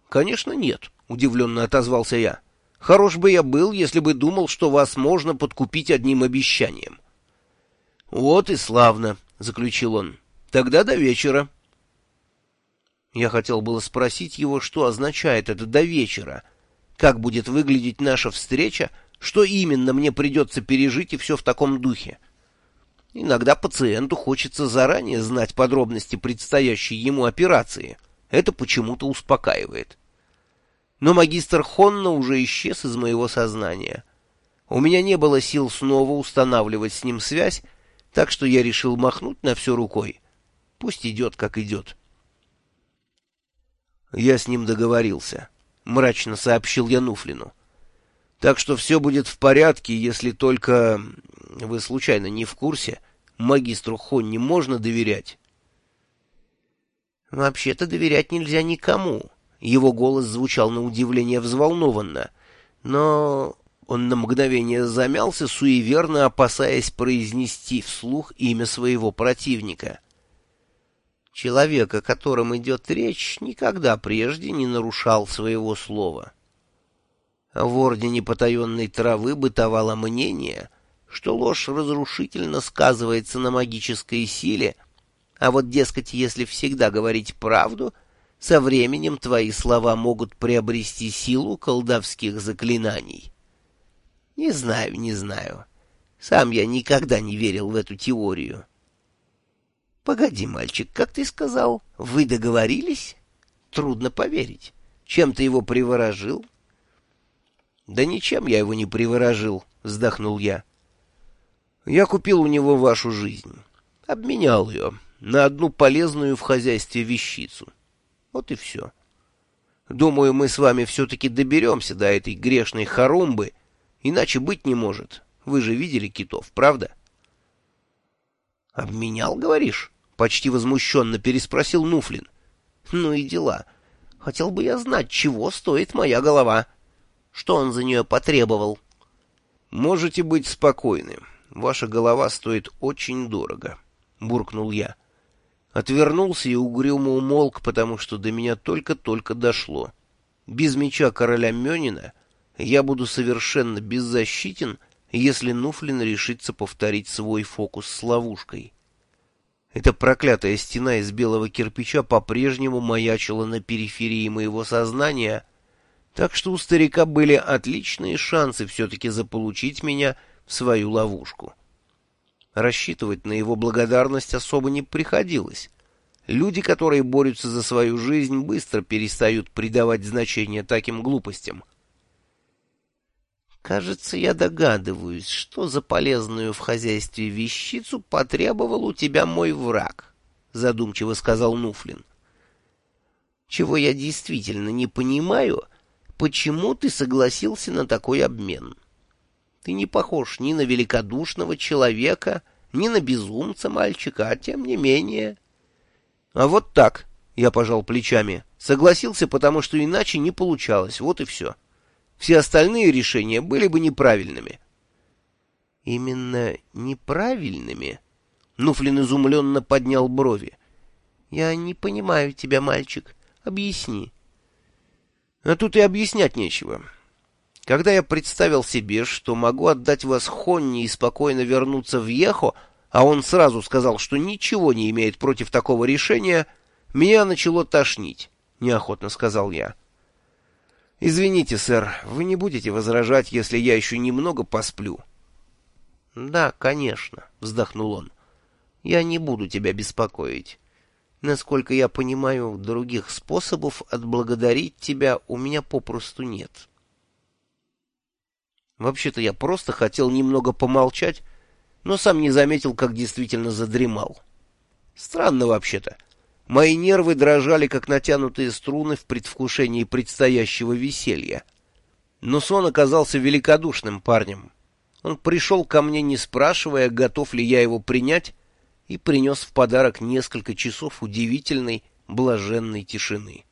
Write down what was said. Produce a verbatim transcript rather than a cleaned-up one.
конечно, нет, — удивленно отозвался я. Хорош бы я был, если бы думал, что вас можно подкупить одним обещанием. Вот и славно, — заключил он. Тогда до вечера. Я хотел было спросить его, что означает это «до вечера», как будет выглядеть наша встреча, что именно мне придется пережить и все в таком духе. Иногда пациенту хочется заранее знать подробности предстоящей ему операции. Это почему-то успокаивает. Но магистр Хонна уже исчез из моего сознания. У меня не было сил снова устанавливать с ним связь, так что я решил махнуть на все рукой. Пусть идет, как идет. Я с ним договорился, — мрачно сообщил я Нуфлину. Так что все будет в порядке, если только... Вы случайно не в курсе? Магистру Хонне можно доверять? Вообще-то доверять нельзя никому. Его голос звучал на удивление взволнованно. Но он на мгновение замялся, суеверно опасаясь произнести вслух имя своего противника. Человек, о котором идет речь, никогда прежде не нарушал своего слова. В Ордене потаенной травы бытовало мнение, что ложь разрушительно сказывается на магической силе, а вот, дескать, если всегда говорить правду, со временем твои слова могут приобрести силу колдовских заклинаний. Не знаю, не знаю. Сам я никогда не верил в эту теорию. Погоди, мальчик, как ты сказал, вы договорились? Трудно поверить. Чем ты его приворожил? Да ничем я его не приворожил, вздохнул я. Я купил у него вашу жизнь, обменял ее на одну полезную в хозяйстве вещицу. Вот и все. Думаю, мы с вами все-таки доберемся до этой грешной хорумбы, иначе быть не может. Вы же видели китов, правда? Обменял, говоришь? Почти возмущенно переспросил Нуфлин. Ну и дела. Хотел бы я знать, чего стоит моя голова. Что он за нее потребовал? Можете быть спокойны. Ваша голова стоит очень дорого, буркнул я. Отвернулся и угрюмо умолк, потому что до меня только-только дошло. Без меча короля Мёнина я буду совершенно беззащитен, если Нуфлин решится повторить свой фокус с ловушкой. Эта проклятая стена из белого кирпича по-прежнему маячила на периферии моего сознания, так что у старика были отличные шансы все-таки заполучить меня в свою ловушку. Рассчитывать на его благодарность особо не приходилось. Люди, которые борются за свою жизнь, быстро перестают придавать значение таким глупостям. «Кажется, я догадываюсь, что за полезную в хозяйстве вещицу потребовал у тебя мой враг», — задумчиво сказал Нуфлин. «Чего я действительно не понимаю, почему ты согласился на такой обмен? Ты не похож ни на великодушного человека, ни на безумца мальчика, а тем не менее...» «А вот так», — я пожал плечами, — согласился, потому что иначе не получалось, вот и все. Все остальные решения были бы неправильными. Именно неправильными? Нуфлин изумленно поднял брови. Я не понимаю тебя, мальчик. Объясни. А тут и объяснять нечего. Когда я представил себе, что могу отдать вас Хонне и спокойно вернуться в Ехо, а он сразу сказал, что ничего не имеет против такого решения, меня начало тошнить, неохотно сказал я. «Извините, сэр, вы не будете возражать, если я еще немного посплю?» «Да, конечно», — вздохнул он. «Я не буду тебя беспокоить. Насколько я понимаю, других способов отблагодарить тебя у меня попросту нет». Вообще-то я просто хотел немного помолчать, но сам не заметил, как действительно задремал. Странно вообще-то. Мои нервы дрожали, как натянутые струны в предвкушении предстоящего веселья. Но сон оказался великодушным парнем. Он пришел ко мне, не спрашивая, готов ли я его принять, и принес в подарок несколько часов удивительной, блаженной тишины.